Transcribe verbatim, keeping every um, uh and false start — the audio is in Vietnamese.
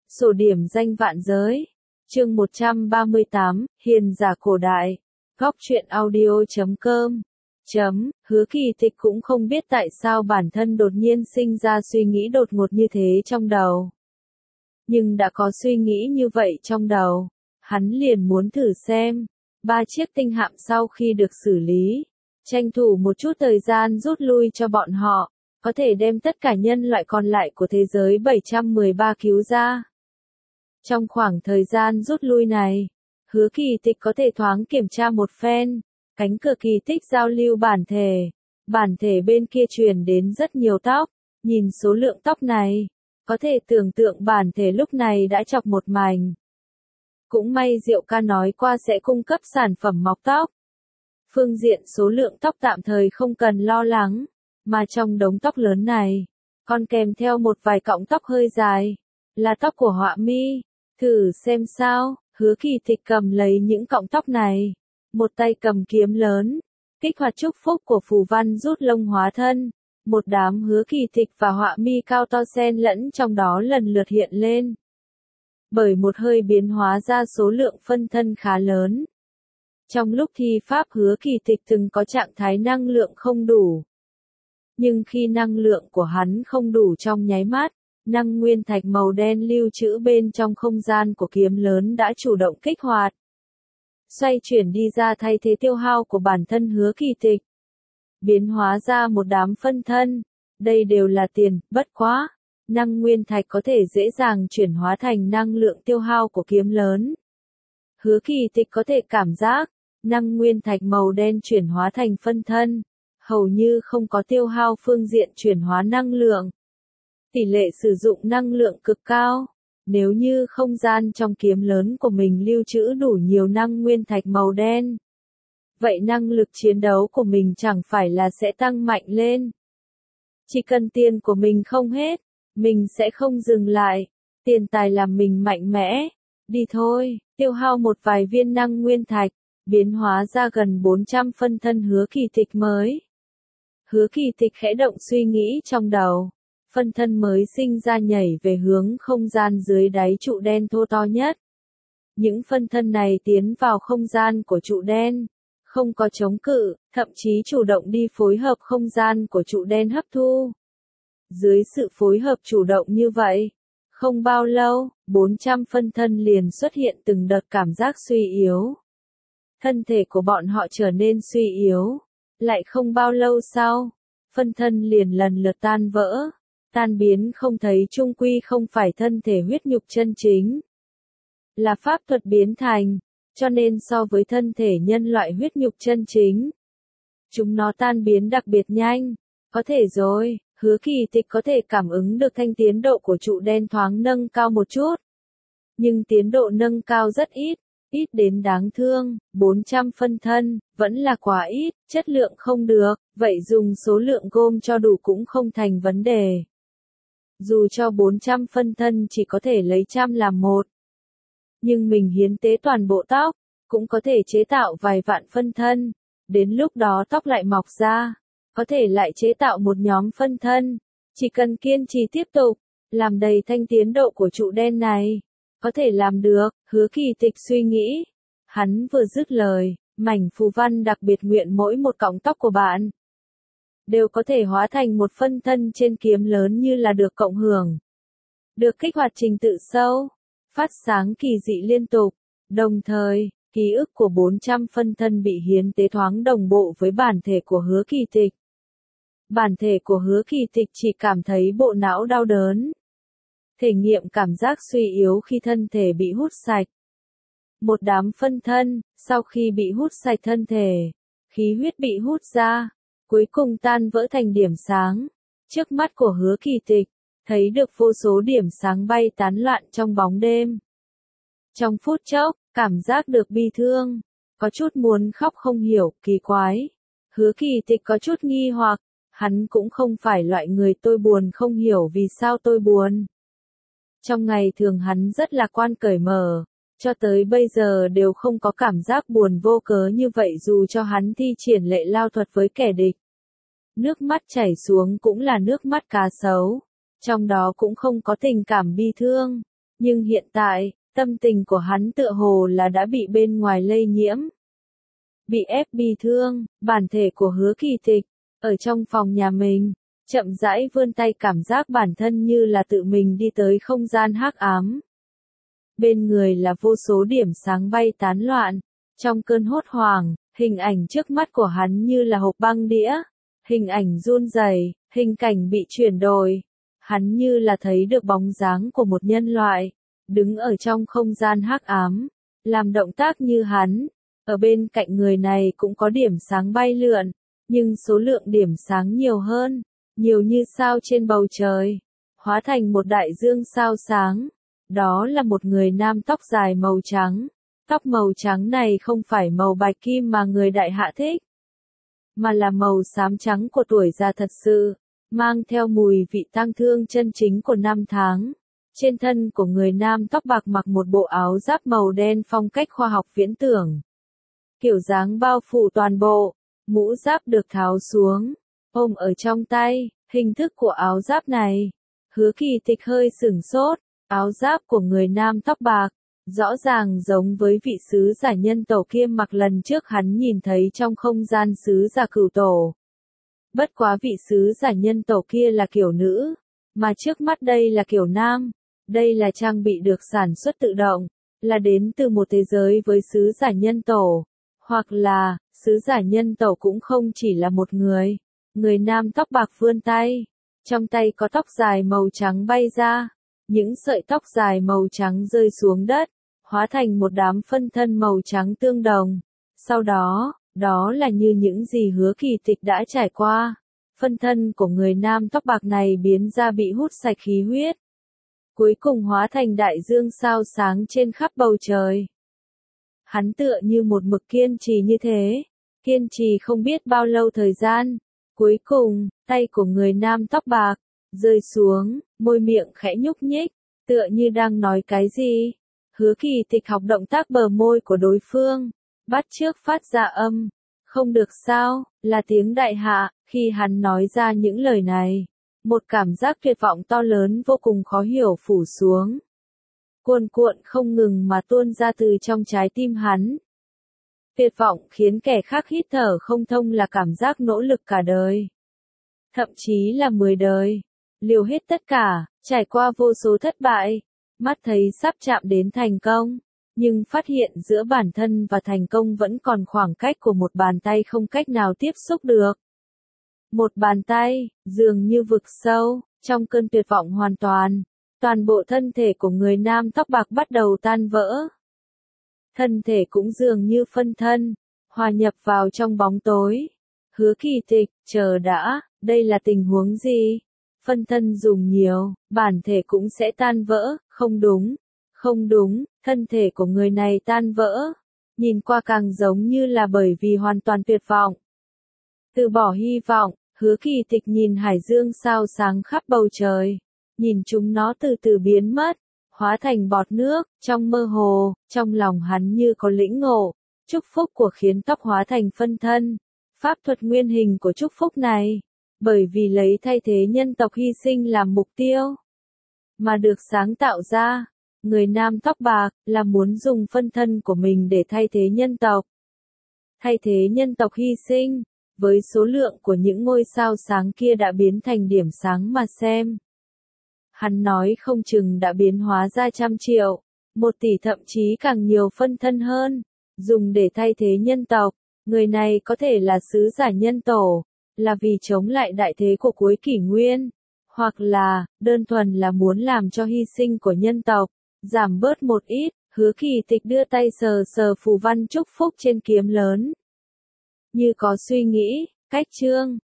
Sổ điểm danh vạn giới. Chương một trăm ba mươi tám, Hiền giả cổ đại. Góc truyện audio chấm com. Chấm, Hứa Kỳ Tịch cũng không biết tại sao bản thân đột nhiên sinh ra suy nghĩ đột ngột như thế trong đầu. Nhưng đã có suy nghĩ như vậy trong đầu, hắn liền muốn thử xem. Ba chiếc tinh hạm sau khi được xử lý, tranh thủ một chút thời gian rút lui cho bọn họ, có thể đem tất cả nhân loại còn lại của thế giới bảy trăm mười ba cứu ra. Trong khoảng thời gian rút lui này, Hứa Kỳ Tịch có thể thoáng kiểm tra một phen, cánh cửa kỳ tích giao lưu bản thể. Bản thể bên kia truyền đến rất nhiều tóc, nhìn số lượng tóc này, có thể tưởng tượng bản thể lúc này đã chọc một mảnh. Cũng may Diệu ca nói qua sẽ cung cấp sản phẩm mọc tóc. Phương diện số lượng tóc tạm thời không cần lo lắng, mà trong đống tóc lớn này, còn kèm theo một vài cọng tóc hơi dài, là tóc của Họa Mi. Thử xem sao. Hứa Kỳ Tịch cầm lấy những cọng tóc này, một tay cầm kiếm lớn, kích hoạt chúc phúc của phù văn rút lông hóa thân. Một đám Hứa Kỳ Tịch và Họa Mi cao to xen lẫn trong đó lần lượt hiện lên. Bởi một hơi biến hóa ra số lượng phân thân khá lớn. Trong lúc thi pháp Hứa Kỳ Tịch từng có trạng thái năng lượng không đủ. Nhưng khi năng lượng của hắn không đủ trong nháy mắt, năng nguyên thạch màu đen lưu trữ bên trong không gian của kiếm lớn đã chủ động kích hoạt. Xoay chuyển đi ra thay thế tiêu hao của bản thân Hứa Kỳ Tịch. Biến hóa ra một đám phân thân. Đây đều là tiền, bất quá. Năng nguyên thạch có thể dễ dàng chuyển hóa thành năng lượng tiêu hao của kiếm lớn. Hứa Kỳ Tịch có thể cảm giác, năng nguyên thạch màu đen chuyển hóa thành phân thân, hầu như không có tiêu hao phương diện chuyển hóa năng lượng. Tỷ lệ sử dụng năng lượng cực cao. Nếu như không gian trong kiếm lớn của mình lưu trữ đủ nhiều năng nguyên thạch màu đen, vậy năng lực chiến đấu của mình chẳng phải là sẽ tăng mạnh lên. Chỉ cần tiền của mình không hết, mình sẽ không dừng lại. Tiền tài làm mình mạnh mẽ. Đi thôi, tiêu hao một vài viên năng nguyên thạch, biến hóa ra gần bốn trăm phân thân Hứa Kỳ Tịch mới. Hứa Kỳ Tịch khẽ động suy nghĩ trong đầu. Phân thân mới sinh ra nhảy về hướng không gian dưới đáy trụ đen thô to nhất. Những phân thân này tiến vào không gian của trụ đen, không có chống cự, thậm chí chủ động đi phối hợp không gian của trụ đen hấp thu. Dưới sự phối hợp chủ động như vậy, không bao lâu, bốn trăm phân thân liền xuất hiện từng đợt cảm giác suy yếu. Thân thể của bọn họ trở nên suy yếu. Lại không bao lâu sau, phân thân liền lần lượt tan vỡ. Tan biến không thấy chung quy không phải thân thể huyết nhục chân chính. Là pháp thuật biến thành, cho nên so với thân thể nhân loại huyết nhục chân chính, chúng nó tan biến đặc biệt nhanh. Có thể rồi, Hứa Kỳ Tịch có thể cảm ứng được thanh tiến độ của trụ đen thoáng nâng cao một chút. Nhưng tiến độ nâng cao rất ít, ít đến đáng thương. bốn trăm phân thân, vẫn là quá ít, chất lượng không được, vậy dùng số lượng gom cho đủ cũng không thành vấn đề. Dù cho bốn trăm phân thân chỉ có thể lấy trăm làm một. Nhưng mình hiến tế toàn bộ tóc, cũng có thể chế tạo vài vạn phân thân. Đến lúc đó tóc lại mọc ra, có thể lại chế tạo một nhóm phân thân. Chỉ cần kiên trì tiếp tục, làm đầy thanh tiến độ của trụ đen này. Có thể làm được. Hứa Kỳ Tịch suy nghĩ. Hắn vừa dứt lời, mảnh phù văn đặc biệt nguyện mỗi một cọng tóc của bạn đều có thể hóa thành một phân thân trên kiếm lớn như là được cộng hưởng. Được kích hoạt trình tự sâu, phát sáng kỳ dị liên tục, đồng thời, ký ức của bốn trăm phân thân bị hiến tế thoáng đồng bộ với bản thể của Hứa Kỳ Tịch. Bản thể của Hứa Kỳ Tịch chỉ cảm thấy bộ não đau đớn. Thể nghiệm cảm giác suy yếu khi thân thể bị hút sạch. Một đám phân thân, sau khi bị hút sạch thân thể, khí huyết bị hút ra, cuối cùng tan vỡ thành điểm sáng. Trước mắt của Hứa Kỳ Tịch, thấy được vô số điểm sáng bay tán loạn trong bóng đêm. Trong phút chốc, cảm giác được bi thương, có chút muốn khóc không hiểu, kỳ quái. Hứa Kỳ Tịch có chút nghi hoặc, hắn cũng không phải loại người tôi buồn không hiểu vì sao tôi buồn. Trong ngày thường hắn rất lạc quan cởi mở, cho tới bây giờ đều không có cảm giác buồn vô cớ như vậy dù cho hắn thi triển lệ lao thuật với kẻ địch. Nước mắt chảy xuống cũng là nước mắt cá sấu, trong đó cũng không có tình cảm bi thương. Nhưng hiện tại, tâm tình của hắn tựa hồ là đã bị bên ngoài lây nhiễm. Bị ép bi thương, bản thể của Hứa Kỳ Tịch, ở trong phòng nhà mình, chậm rãi vươn tay cảm giác bản thân như là tự mình đi tới không gian hắc ám. Bên người là vô số điểm sáng bay tán loạn, trong cơn hốt hoảng, hình ảnh trước mắt của hắn như là hộp băng đĩa, hình ảnh run rẩy, hình cảnh bị chuyển đổi. Hắn như là thấy được bóng dáng của một nhân loại, đứng ở trong không gian hắc ám, làm động tác như hắn. Ở bên cạnh người này cũng có điểm sáng bay lượn, nhưng số lượng điểm sáng nhiều hơn, nhiều như sao trên bầu trời, hóa thành một đại dương sao sáng. Đó là một người nam tóc dài màu trắng. Tóc màu trắng này không phải màu bạch kim mà người đại hạ thích, mà là màu xám trắng của tuổi già thật sự, mang theo mùi vị tang thương chân chính của năm tháng. Trên thân của người nam tóc bạc mặc một bộ áo giáp màu đen phong cách khoa học viễn tưởng. Kiểu dáng bao phủ toàn bộ, mũ giáp được tháo xuống, ôm ở trong tay, hình thức của áo giáp này. Hứa Kỳ Tịch hơi sửng sốt, áo giáp của người nam tóc bạc, rõ ràng giống với vị sứ giả nhân tổ kia mặc lần trước hắn nhìn thấy trong không gian sứ giả cửu tổ. Bất quá vị sứ giả nhân tổ kia là kiểu nữ, mà trước mắt đây là kiểu nam. Đây là trang bị được sản xuất tự động, là đến từ một thế giới với sứ giả nhân tổ. Hoặc là, sứ giả nhân tổ cũng không chỉ là một người. Người nam tóc bạc vươn tay, trong tay có tóc dài màu trắng bay ra. Những sợi tóc dài màu trắng rơi xuống đất, hóa thành một đám phân thân màu trắng tương đồng. Sau đó, đó là như những gì Hứa Kỳ Tịch đã trải qua. Phân thân của người nam tóc bạc này biến ra bị hút sạch khí huyết. Cuối cùng hóa thành đại dương sao sáng trên khắp bầu trời. Hắn tựa như một mực kiên trì như thế, kiên trì không biết bao lâu thời gian. Cuối cùng, tay của người nam tóc bạc rơi xuống, môi miệng khẽ nhúc nhích, tựa như đang nói cái gì. Hứa Kỳ Tịch học động tác bờ môi của đối phương, bắt chước phát ra âm. Không được sao, là tiếng đại hạ. Khi hắn nói ra những lời này, một cảm giác tuyệt vọng to lớn vô cùng khó hiểu phủ xuống. Cuồn cuộn không ngừng mà tuôn ra từ trong trái tim hắn. Tuyệt vọng khiến kẻ khác hít thở không thông là cảm giác nỗ lực cả đời. Thậm chí là mười đời. Liều hết tất cả, trải qua vô số thất bại. Mắt thấy sắp chạm đến thành công. Nhưng phát hiện giữa bản thân và thành công vẫn còn khoảng cách của một bàn tay không cách nào tiếp xúc được. Một bàn tay, dường như vực sâu, trong cơn tuyệt vọng hoàn toàn. Toàn bộ thân thể của người nam tóc bạc bắt đầu tan vỡ. Thân thể cũng dường như phân thân, hòa nhập vào trong bóng tối. Hứa Kỳ Tịch, chờ đã, đây là tình huống gì? Phân thân dùng nhiều, bản thể cũng sẽ tan vỡ, không đúng, không đúng, thân thể của người này tan vỡ. Nhìn qua càng giống như là bởi vì hoàn toàn tuyệt vọng. Từ bỏ hy vọng, Hứa Kỳ Tịch nhìn hải dương sao sáng khắp bầu trời. Nhìn chúng nó từ từ biến mất, hóa thành bọt nước, trong mơ hồ, trong lòng hắn như có lĩnh ngộ. Chúc phúc của khiến tóc hóa thành phân thân. Pháp thuật nguyên hình của chúc phúc này, bởi vì lấy thay thế nhân tộc hy sinh làm mục tiêu, mà được sáng tạo ra. Người nam tóc bạc, là muốn dùng phân thân của mình để thay thế nhân tộc. Thay thế nhân tộc hy sinh, với số lượng của những ngôi sao sáng kia đã biến thành điểm sáng mà xem. Hắn nói không chừng đã biến hóa ra trăm triệu, một tỷ thậm chí càng nhiều phân thân hơn, dùng để thay thế nhân tộc. Người này có thể là sứ giả nhân tổ, là vì chống lại đại thế của cuối kỷ nguyên, hoặc là, đơn thuần là muốn làm cho hy sinh của nhân tộc giảm bớt một ít. Hứa Kỳ Tịch đưa tay sờ sờ phù văn chúc phúc trên kiếm lớn. Như có suy nghĩ, cách chương,